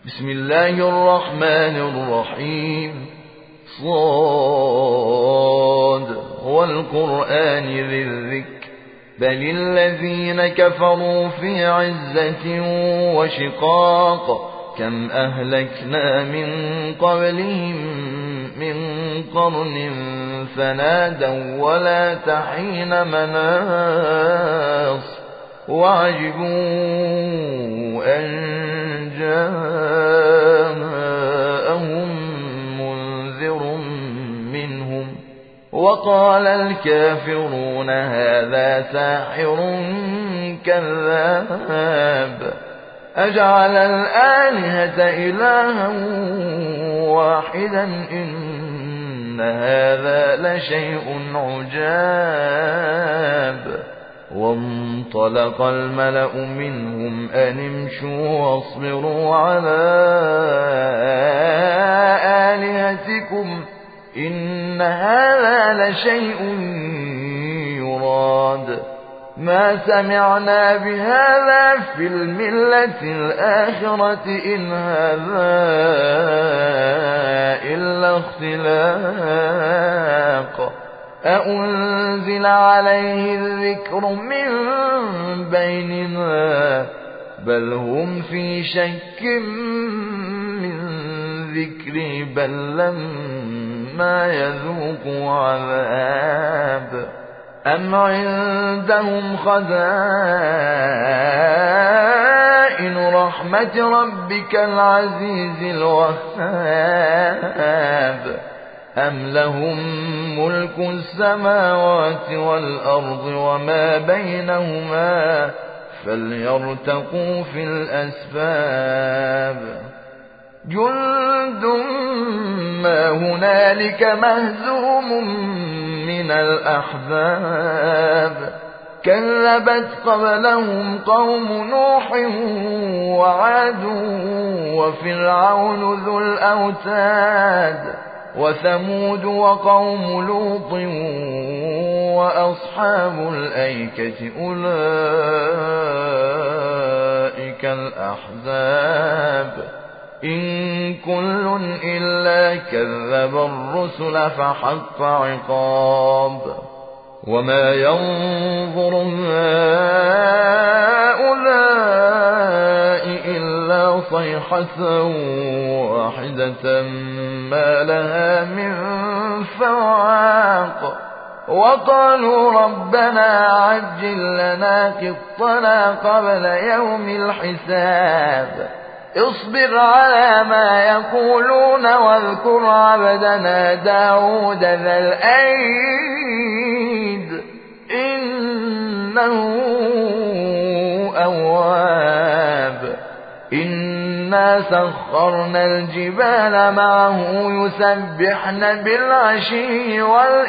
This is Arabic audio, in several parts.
بسم الله الرحمن الرحيم. صاد والقرآن ذي الذكر بل الذين كفروا في عزة وشقاق كم أهلكنا من قبلهم من قرن فنادوا ولا تحين مناص وعجبوا أن جاءهم منذر منهم وقال الكافرون هذا ساحر كذاب أجعل الآلهة إلها واحدا إن هذا لشيء عجاب. وانطلق الملأ منهم أن امشوا واصبروا على آلهتكم إن هذا لشيء يراد ما سمعنا بهذا في الملة الآخرة إن هذا إلا اختلاق أأنزل عليه الذكر من بيننا بل هم في شك من ذكري بل لما يذوقوا عذاب أم عندهم خزائن رحمة ربك العزيز الوهاب أم لهم ملك السماوات والأرض وما بينهما فليرتقوا في الأسباب جند ما هنالك مهزوم من الأحزاب كذبت قبلهم قوم نوح وعاد وفرعون ذو الأوتاد وثمود وقوم لوط وأصحاب الأيكة أولئك الأحزاب إن كل إلا كذب الرسل فحق عقاب وما ينظر هؤلاء إلا صيحة واحدة ما لها من فواق وقالوا ربنا عجل لنا قطنا قبل يوم الحساب اصبر على ما يقولون واذكر عبدنا داود ذا الأيد إنه أواب إنا سخرنا الجبال معه يسبحن بالعشي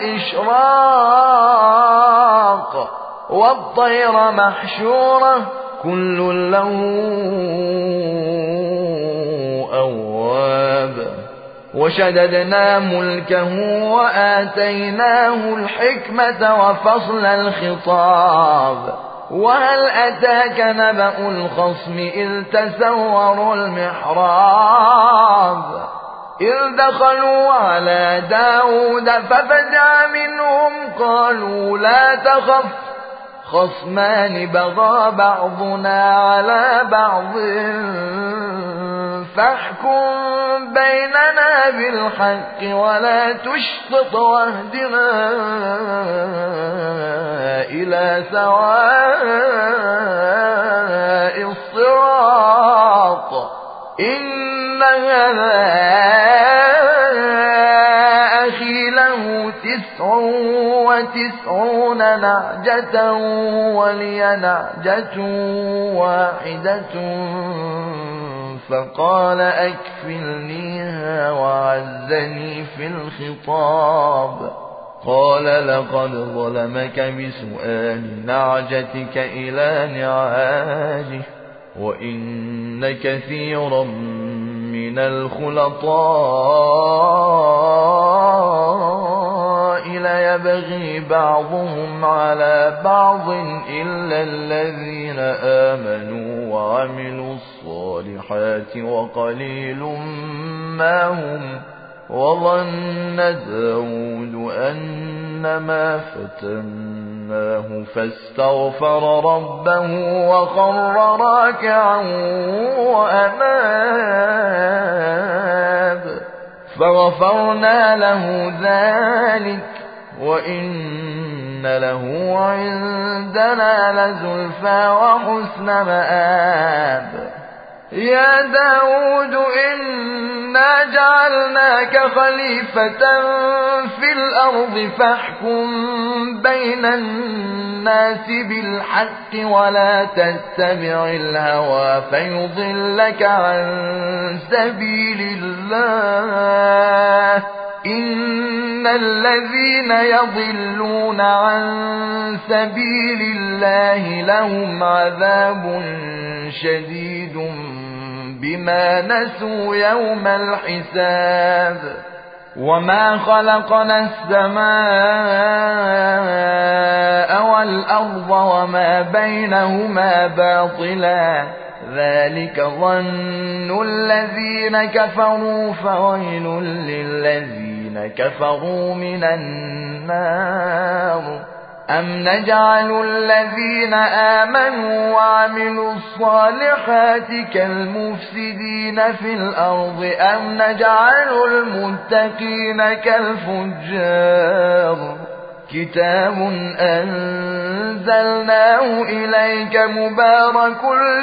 والإشراق والطير محشورة كل له أواب وشددنا ملكه وآتيناه الحكمة وفصل الخطاب وهل أتاك نبأ الخصم إذ تسوروا المحراب إذ دخلوا على داود ففزع منهم قالوا لا تخف خصمان بغى بعضنا على بعض فاحكم بيننا بالحق ولا تشطط واهدنا إلى سواء الصراط إن هذا أخي له 99 نعجة ولي نعجة واحدة فقال أكفلنيها وعزني في الخطاب قال لقد ظلمك بسؤال نعجتك إلى نعاجه وإن كثيرا من الخلطاء ليبغي بعضهم على بعض إلا الذين آمنوا وعملوا الصالحات الصالحات وقليل ما هم. وظن داود أنما فتناه فاستغفر ربه وخر راكعا وأناب فغفرنا له ذلك وإن له عندنا لزلفى وحسن مآب. يا داود إنا جعلناك خليفة في الأرض فاحكم بين الناس بالحق ولا تتبع الهوى فيضلك عن سبيل الله. إن الذين يضلون عن سبيل الله لهم عذاب شديد بما نسوا يوم الحساب. وما خلقنا السماء والأرض وما بينهما باطلا ذلك ظن الذين كفروا فويل للذين كفروا من النار. أم نجعل الذين آمنوا وعملوا الصالحات كالمفسدين في الأرض أم نجعل المتقين كالفجار. كتاب أنزلناه إليك مبارك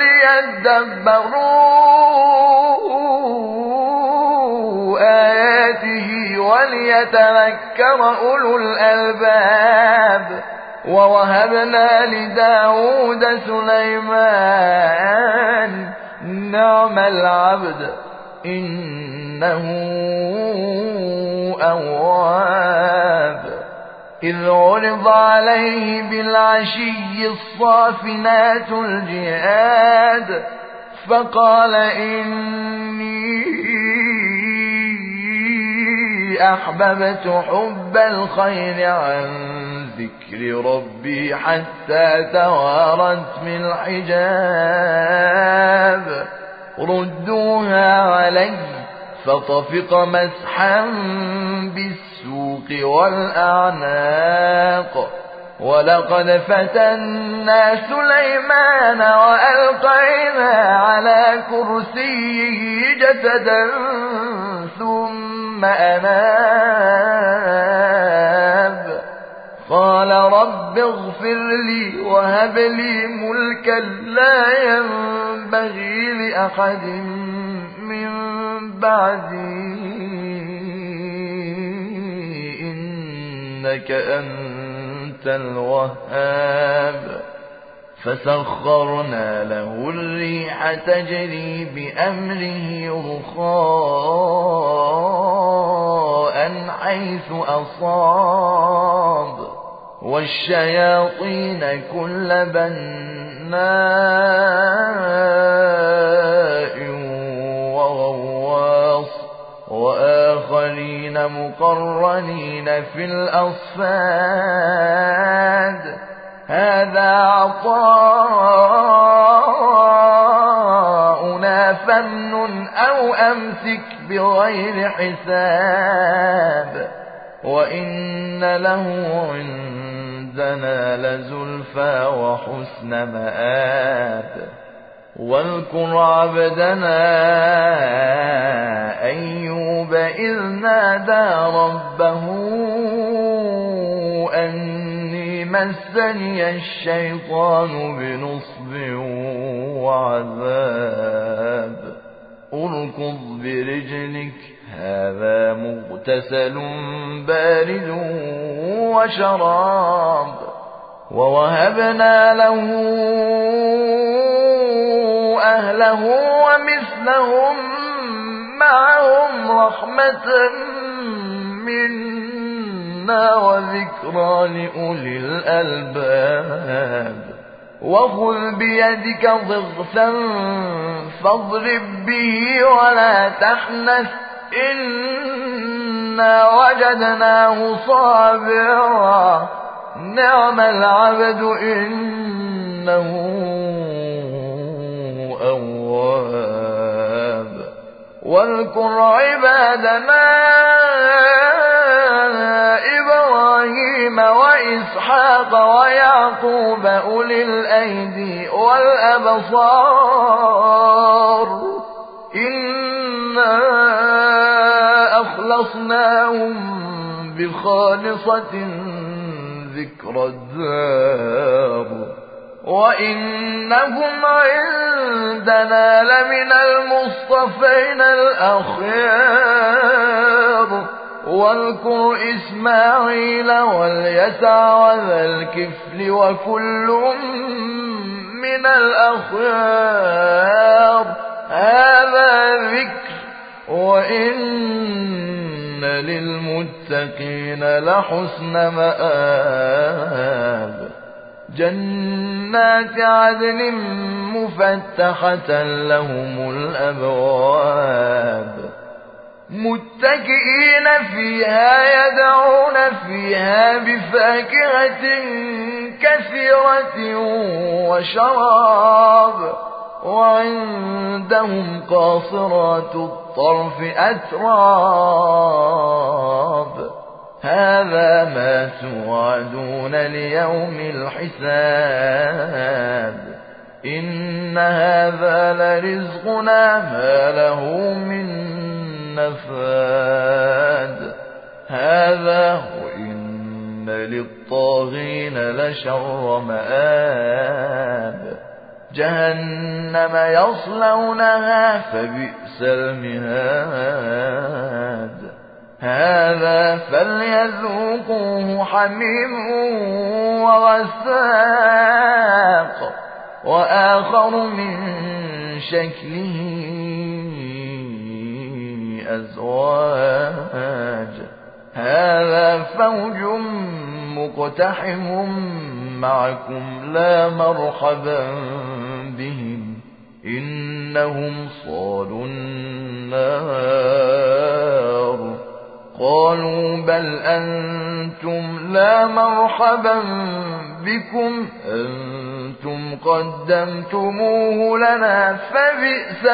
ليدبروا آياته وليتذكر أولو الألباب. ووهبنا لداود سليمان نعم العبد إنه أواب. إذ عرض عليه بالعشي الصافنات الجياد فقال إني أحببت حب الخير عن ذكر ربي حتى توارت من الحجاب. ردوها علي فطفق مسحا بالسوق والأعناق. ولقد فتنا سليمان وألقينا على كرسيه جسدا ثم أناب قال رب اغفر لي وهب لي ملكا لا ينبغي لأحد من بعدي إنك أنت الوهاب. فسخرنا له الريح تجري بأمره رخاء حيث أصاب والشياطين كل بناء وغواص وآخرين مقرنين في الأصفاد. هذا عطاؤنا فامنن أو أمسك بغير حساب. وإن له عندنا لزلفى وحسن مآب. واذكر عبدنا أيوب إذ نادى ربه أني مسني الشيطان بنصب وعذاب. اركض برجلك هذا مغتسل بارد وشراب. ووهبنا له أهله ومثلهم معهم رحمة منا وذكرى لأولي الألباب. وخذ بيدك ضغثا فاضرب به ولا تحنث إنا وجدناه صابرا نعم العبد إنه أواب. واذكر عبادنا إبراهيم وإسحاق ويعقوب أولي الأيدي والأبصار إنا أخلصناهم بخالصة ذكر الدار وإنهم عندنا لمن المصطفين الأخيار واذكر إسماعيل واليسع وذا الكفل وكل من الأخيار هذا ذكر وإن للمتقين لحسن مآب جنات عدن مفتحة لهم الأبواب متكئين فيها يدعون فيها بفاكهة كثيرة وشراب وعندهم قاصرات الطرف أتراب هذا ما توعدون ليوم الحساب إن هذا لرزقنا ما له من نفاد هذا وإن للطاغين لشر مآب جهنم يصلونها فبئس المهاد هذا فليذوقوه حميم وغساق وآخر من شكله أزواج هذا فوج مقتحم معكم لا مرحبا بهم إنهم صالوا النار قالوا بل أنتم لا مرحبا بكم أنتم قدمتموه لنا فبئس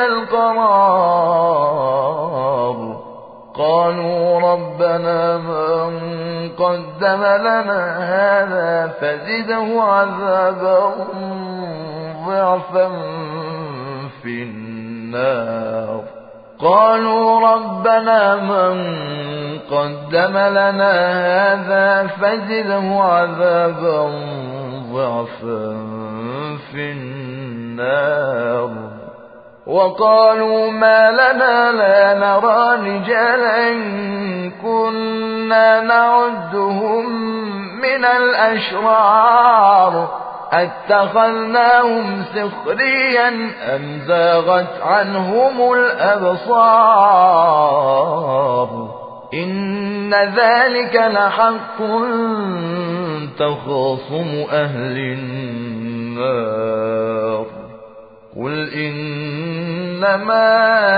القرار قالوا ربنا من قدم لنا هذا فزده عذابا ضعفا في النار قالوا ربنا من قدم لنا هذا فزده عذابا ضعفا في النار وقالوا ما لنا لا نرى رجالا كنا نعدهم من الأشرار أتخذناهم سخريا أم زاغت عنهم الأبصار إن ذلك لحق تخاصم أهل النار قل إنما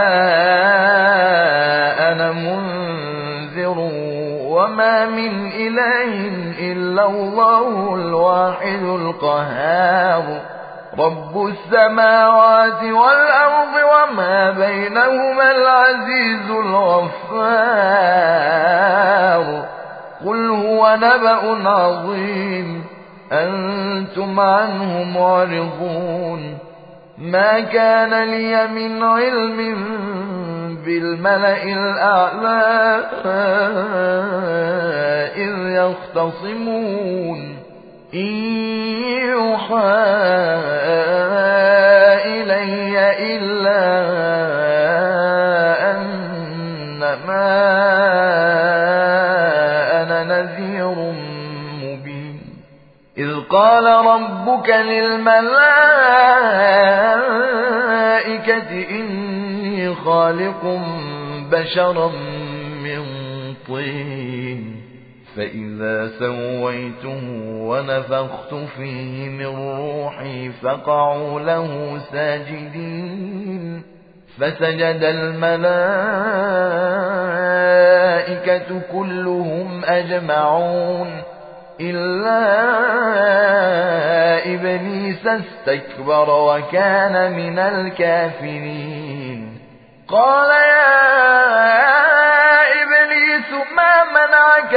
أنا منذر وما من إله إلا الله الواحد القهار رب السماوات والأرض وما بينهما العزيز الغفار قل هو نبأ عظيم أنتم عنه معرضون ما كان لي من علم بالملأ الأعلى إذ يختصمون إن يوحى إلي إلا أنما أنا نذير مبين إذ قال ربك للملائكة إني خالق بشرا من طين فإذا سويته ونفخت فيه من روحي فقعوا له ساجدين فسجد الملائكة كلهم أجمعون إلا إبليس استكبر وكان من الكافرين قال يا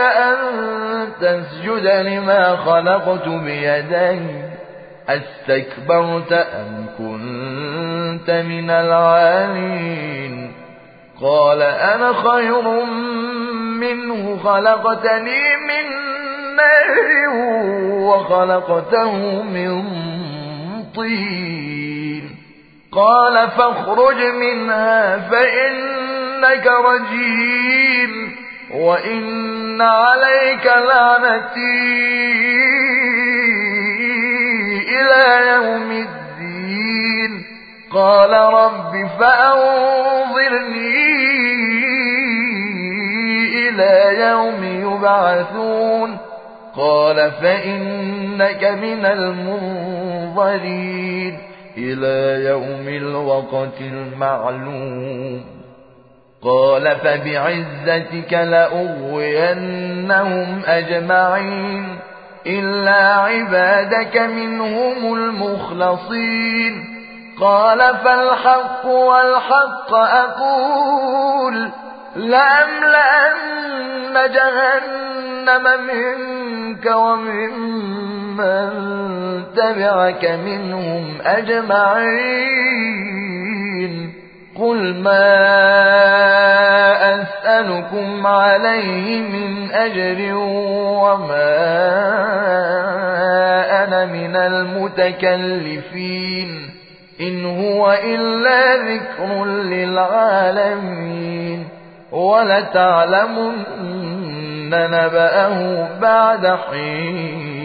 أن تسجد لما خلقت بيدي أستكبرت أم كنت من العالين قال أنا خير منه خلقتني من نار وخلقته من طين قال فاخرج منها فإنك رجيم وإن عليك لعنتي إلى يوم الدين قال رب فأنظرني إلى يوم يبعثون قال فإنك من المنظرين إلى يوم الوقت المعلوم قال فبعزتك لأغوينهم أجمعين إلا عبادك منهم المخلصين قال فالحق والحق أقول لأملأن جهنم منك وممن تبعك منهم أجمعين قل ما أسألكم عليه من أجر وما أنا من المتكلفين إن هو إلا ذكر للعالمين ولتعلمن نبأه بعد حين